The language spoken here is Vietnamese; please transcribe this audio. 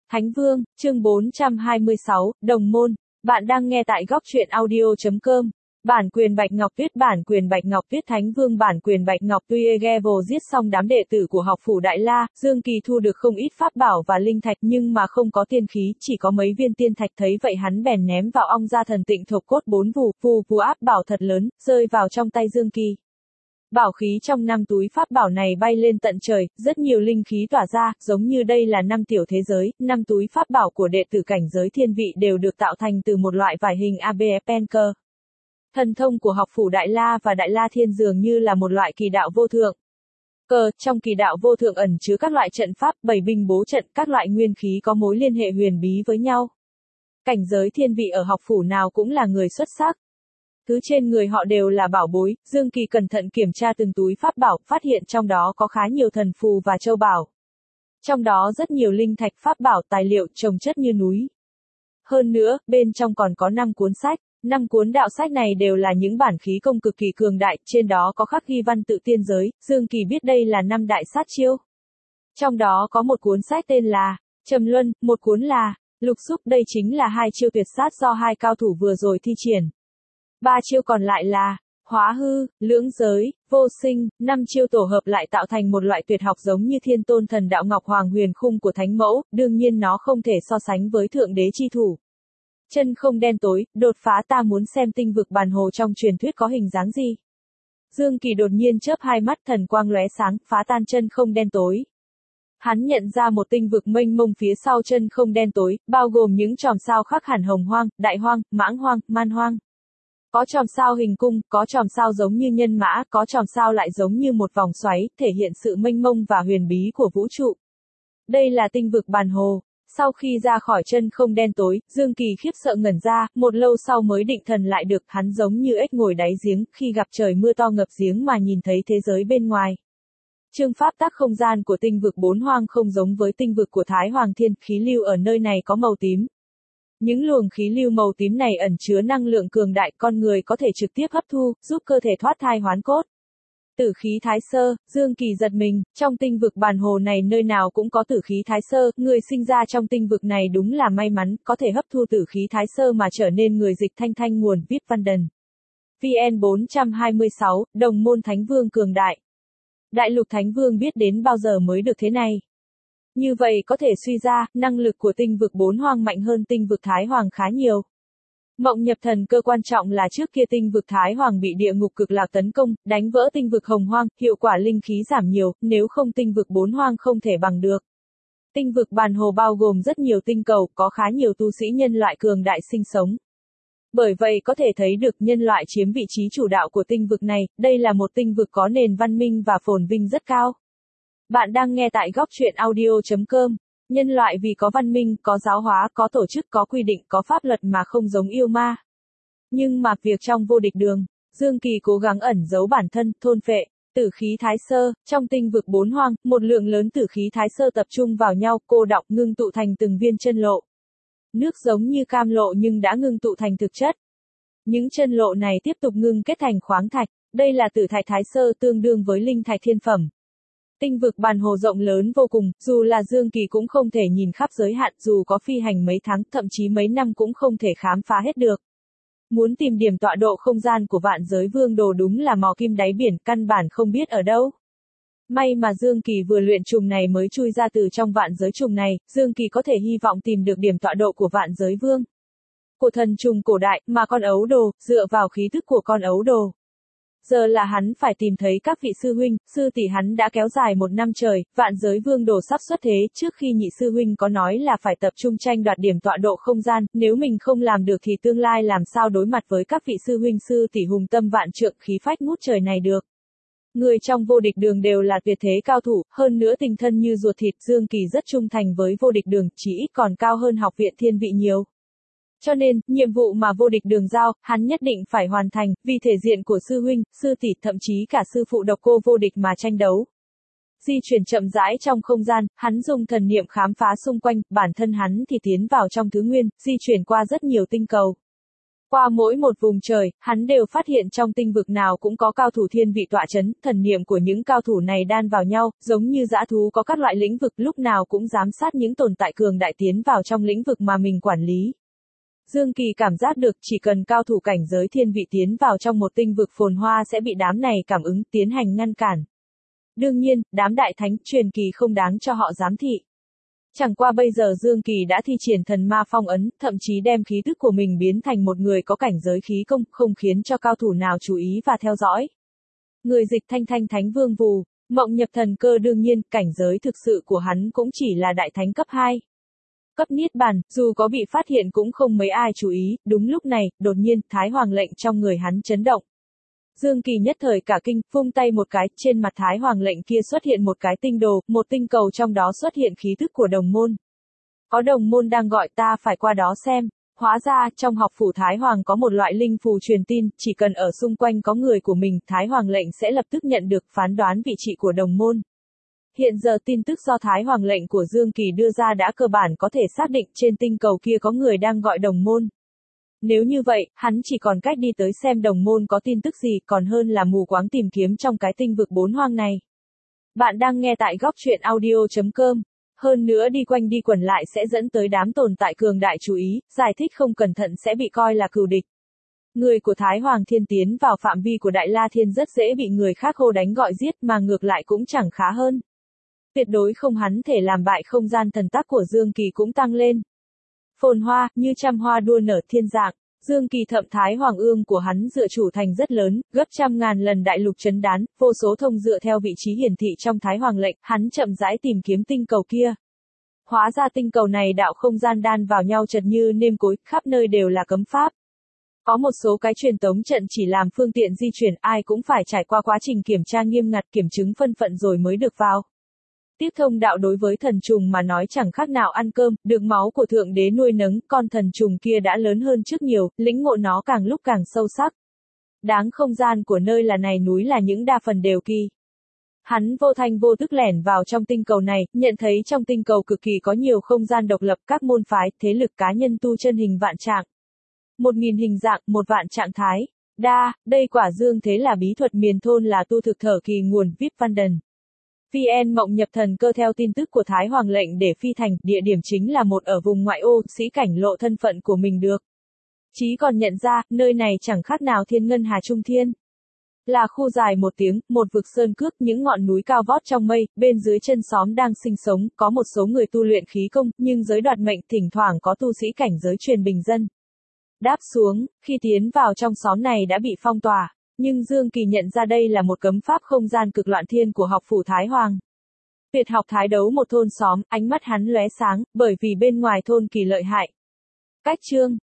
Thánh Vương, chương 426, Đồng Môn. Bạn đang nghe tại góc truyện audio.com. Bản quyền Bạch Ngọc Tuyết, bản quyền Bạch Ngọc Tuyết. Thánh Vương, bản quyền Bạch Ngọc Tuigevo giết xong đám đệ tử của học phủ Đại La, Dương Kỳ thu được không ít pháp bảo và linh thạch nhưng mà không có tiên khí, chỉ có mấy viên tiên thạch. Thấy vậy hắn bèn ném vào ong gia thần tịnh thộc cốt 4 vù áp bảo thật lớn, rơi vào trong tay Dương Kỳ. Bảo khí trong 5 túi pháp bảo này bay lên tận trời, rất nhiều linh khí tỏa ra, giống như đây là 5 tiểu thế giới. 5 túi pháp bảo của đệ tử cảnh giới thiên vị đều được tạo thành từ một loại vải hình ABFNK. Thần thông của học phủ Đại La và Đại La Thiên dường như là một loại kỳ đạo vô thượng. Trong kỳ đạo vô thượng ẩn chứa các loại trận pháp, bảy binh bố trận, các loại nguyên khí có mối liên hệ huyền bí với nhau. Cảnh giới thiên vị ở học phủ nào cũng là người xuất sắc. Thứ trên người họ đều là bảo bối. Dương Kỳ cẩn thận kiểm tra từng túi pháp bảo, phát hiện trong đó có khá nhiều thần phù và châu bảo. Trong đó rất nhiều linh thạch, pháp bảo, tài liệu chồng chất như núi. Hơn nữa, bên trong còn có 5 cuốn sách. 5 cuốn đạo sách này đều là những bản khí công cực kỳ cường đại, trên đó có khắc ghi văn tự tiên giới. Dương Kỳ biết đây là 5 đại sát chiêu. Trong đó có một cuốn sách tên là Trầm Luân, một cuốn là Lục Xúc, đây chính là 2 chiêu tuyệt sát do 2 cao thủ vừa rồi thi triển. 3 chiêu còn lại là Hóa Hư, Lưỡng Giới, Vô Sinh. 5 chiêu tổ hợp lại tạo thành một loại tuyệt học giống như Thiên Tôn Thần Đạo Ngọc Hoàng Huyền Khung của Thánh Mẫu, đương nhiên nó không thể so sánh với Thượng Đế chi thủ. Chân không đen tối, đột phá. Ta muốn xem tinh vực bàn hồ trong truyền thuyết có hình dáng gì. Dương Kỳ đột nhiên chớp hai mắt, thần quang lóe sáng, phá tan chân không đen tối. Hắn nhận ra một tinh vực mênh mông phía sau chân không đen tối, bao gồm những chòm sao khác hẳn hồng hoang, đại hoang, mãng hoang, man hoang. Có chòm sao hình cung, có chòm sao giống như nhân mã, có chòm sao lại giống như một vòng xoáy, thể hiện sự mênh mông và huyền bí của vũ trụ. Đây là tinh vực bàn hồ. Sau khi ra khỏi chân không đen tối, Dương Kỳ khiếp sợ ngẩn ra, một lâu sau mới định thần lại được. Hắn giống như ếch ngồi đáy giếng, khi gặp trời mưa to ngập giếng mà nhìn thấy thế giới bên ngoài. Chương pháp tắc không gian của tinh vực bốn hoang không giống với tinh vực của Thái Hoàng Thiên, khí lưu ở nơi này có màu tím. Những luồng khí lưu màu tím này ẩn chứa năng lượng cường đại, con người có thể trực tiếp hấp thu, giúp cơ thể thoát thai hoán cốt. Tử khí thái sơ. Dương Kỳ giật mình, trong tinh vực bàn hồ này nơi nào cũng có tử khí thái sơ, người sinh ra trong tinh vực này đúng là may mắn, có thể hấp thu tử khí thái sơ mà trở nên người dịch thanh nguồn. VIP Văn Đần. VN 426, Đồng Môn Thánh Vương cường đại. Đại lục Thánh Vương biết đến bao giờ mới được thế này. Như vậy có thể suy ra, năng lực của tinh vực bốn hoang mạnh hơn tinh vực Thái Hoàng khá nhiều. Mộng nhập thần cơ quan trọng là trước kia tinh vực Thái Hoàng bị địa ngục cực lạc tấn công, đánh vỡ tinh vực hồng hoang, hiệu quả linh khí giảm nhiều, nếu không tinh vực bốn hoang không thể bằng được. Tinh vực bàn hồ bao gồm rất nhiều tinh cầu, có khá nhiều tu sĩ nhân loại cường đại sinh sống. Bởi vậy có thể thấy được nhân loại chiếm vị trí chủ đạo của tinh vực này, đây là một tinh vực có nền văn minh và phồn vinh rất cao. Bạn đang nghe tại góc truyện audio.com. Nhân loại vì có văn minh, có giáo hóa, có tổ chức, có quy định, có pháp luật mà không giống yêu ma. Nhưng mà việc trong vô địch đường, Dương Kỳ cố gắng ẩn giấu bản thân, thôn phệ, tử khí thái sơ, trong tinh vực bốn hoang, một lượng lớn tử khí thái sơ tập trung vào nhau, cô đọng ngưng tụ thành từng viên chân lộ. Nước giống như cam lộ nhưng đã ngưng tụ thành thực chất. Những chân lộ này tiếp tục ngưng kết thành khoáng thạch, đây là tử thạch thái sơ tương đương với linh thạch thiên phẩm. Tinh vực bàn hồ rộng lớn vô cùng, dù là Dương Kỳ cũng không thể nhìn khắp giới hạn, dù có phi hành mấy tháng, thậm chí mấy năm cũng không thể khám phá hết được. Muốn tìm điểm tọa độ không gian của vạn giới vương đồ đúng là mò kim đáy biển, căn bản không biết ở đâu. May mà Dương Kỳ vừa luyện trùng này mới chui ra từ trong vạn giới trùng này, Dương Kỳ có thể hy vọng tìm được điểm tọa độ của vạn giới vương. Của thần trùng cổ đại, mà con ấu đồ, dựa vào khí thức của con ấu đồ. Giờ là hắn phải tìm thấy các vị sư huynh, sư tỷ hắn đã kéo dài 1 năm trời, vạn giới vương đồ sắp xuất thế, trước khi nhị sư huynh có nói là phải tập trung tranh đoạt điểm tọa độ không gian, nếu mình không làm được thì tương lai làm sao đối mặt với các vị sư huynh sư tỷ hùng tâm vạn trượng khí phách ngút trời này được. Người trong vô địch đường đều là tuyệt thế cao thủ, hơn nữa tình thân như ruột thịt, Dương Kỳ rất trung thành với vô địch đường, chỉ ít còn cao hơn học viện thiên vị nhiều. Cho nên, nhiệm vụ mà vô địch đường giao, hắn nhất định phải hoàn thành, vì thể diện của sư huynh, sư tỷ, thậm chí cả sư phụ độc cô vô địch mà tranh đấu. Di chuyển chậm rãi trong không gian, hắn dùng thần niệm khám phá xung quanh, bản thân hắn thì tiến vào trong thứ nguyên, di chuyển qua rất nhiều tinh cầu. Qua mỗi một vùng trời, hắn đều phát hiện trong tinh vực nào cũng có cao thủ thiên vị tọa chấn, thần niệm của những cao thủ này đan vào nhau, giống như dã thú có các loại lĩnh vực lúc nào cũng giám sát những tồn tại cường đại tiến vào trong lĩnh vực mà mình quản lý. Dương Kỳ cảm giác được chỉ cần cao thủ cảnh giới thiên vị tiến vào trong một tinh vực phồn hoa sẽ bị đám này cảm ứng tiến hành ngăn cản. Đương nhiên, đám đại thánh truyền kỳ không đáng cho họ giám thị. Chẳng qua bây giờ Dương Kỳ đã thi triển thần ma phong ấn, thậm chí đem khí tức của mình biến thành một người có cảnh giới khí công, không khiến cho cao thủ nào chú ý và theo dõi. Người dịch Thanh Thanh Thánh Vương Vù, Mộng Nhập Thần Cơ đương nhiên, cảnh giới thực sự của hắn cũng chỉ là đại thánh cấp 2. Cấp Niết Bàn, dù có bị phát hiện cũng không mấy ai chú ý, đúng lúc này, đột nhiên, Thái Hoàng lệnh trong người hắn chấn động. Dương Kỳ nhất thời cả kinh, vung tay một cái, trên mặt Thái Hoàng lệnh kia xuất hiện một cái tinh đồ, một tinh cầu trong đó xuất hiện khí thức của đồng môn. Có đồng môn đang gọi ta phải qua đó xem. Hóa ra, trong học phủ Thái Hoàng có một loại linh phù truyền tin, chỉ cần ở xung quanh có người của mình, Thái Hoàng lệnh sẽ lập tức nhận được phán đoán vị trí của đồng môn. Hiện giờ tin tức do Thái Hoàng lệnh của Dương Kỳ đưa ra đã cơ bản có thể xác định trên tinh cầu kia có người đang gọi đồng môn. Nếu như vậy, hắn chỉ còn cách đi tới xem đồng môn có tin tức gì còn hơn là mù quáng tìm kiếm trong cái tinh vực bốn hoang này. Bạn đang nghe tại góc truyện audio.com. Hơn nữa đi quanh đi quẩn lại sẽ dẫn tới đám tồn tại cường đại chú ý, giải thích không cẩn thận sẽ bị coi là cừu địch. Người của Thái Hoàng Thiên tiến vào phạm vi của Đại La Thiên rất dễ bị người khác hô đánh gọi giết mà ngược lại cũng chẳng khá hơn. Tuyệt đối không hắn thể làm bại không gian thần tắc của Dương Kỳ cũng tăng lên. Phồn hoa, như trăm hoa đua nở thiên dạng, Dương Kỳ thậm Thái Hoàng ương của hắn dựa chủ thành rất lớn, gấp trăm ngàn lần đại lục chấn đán, vô số thông dựa theo vị trí hiển thị trong Thái Hoàng lệnh, hắn chậm rãi tìm kiếm tinh cầu kia. Hóa ra tinh cầu này đạo không gian đan vào nhau chật như nêm cối, khắp nơi đều là cấm pháp. Có một số cái truyền tống trận chỉ làm phương tiện di chuyển, ai cũng phải trải qua quá trình kiểm tra nghiêm ngặt kiểm chứng thân phận rồi mới được vào. Tiếp thông đạo đối với thần trùng mà nói chẳng khác nào ăn cơm, được máu của thượng đế nuôi nấng, con thần trùng kia đã lớn hơn trước nhiều, lĩnh ngộ nó càng lúc càng sâu sắc. Đáng không gian của nơi là này núi là những đa phần đều kỳ. Hắn vô thanh vô tức lẻn vào trong tinh cầu này, nhận thấy trong tinh cầu cực kỳ có nhiều không gian độc lập, các môn phái, thế lực cá nhân tu chân hình vạn trạng. 1000 hình dạng, 1 vạn trạng thái. Đây quả dương thế là bí thuật miền thôn là tu thực thở kỳ nguồn VIP Văn Đần. VN Mộng Nhập Thần Cơ theo tin tức của Thái Hoàng lệnh để phi thành, địa điểm chính là một ở vùng ngoại ô, sĩ cảnh lộ thân phận của mình được. Chí còn nhận ra, nơi này chẳng khác nào thiên ngân hà trung thiên. Là khu dài một tiếng, một vực sơn cước, những ngọn núi cao vót trong mây, bên dưới chân xóm đang sinh sống, có một số người tu luyện khí công, nhưng giới đoạt mệnh, thỉnh thoảng có tu sĩ cảnh giới truyền bình dân. Đáp xuống, khi tiến vào trong xóm này đã bị phong tỏa. Nhưng Dương Kỳ nhận ra đây là một cấm pháp không gian cực loạn thiên của học phủ Thái Hoàng. Tuyệt học thái đấu một thôn xóm, ánh mắt hắn lóe sáng, bởi vì bên ngoài thôn kỳ lợi hại. Cách chương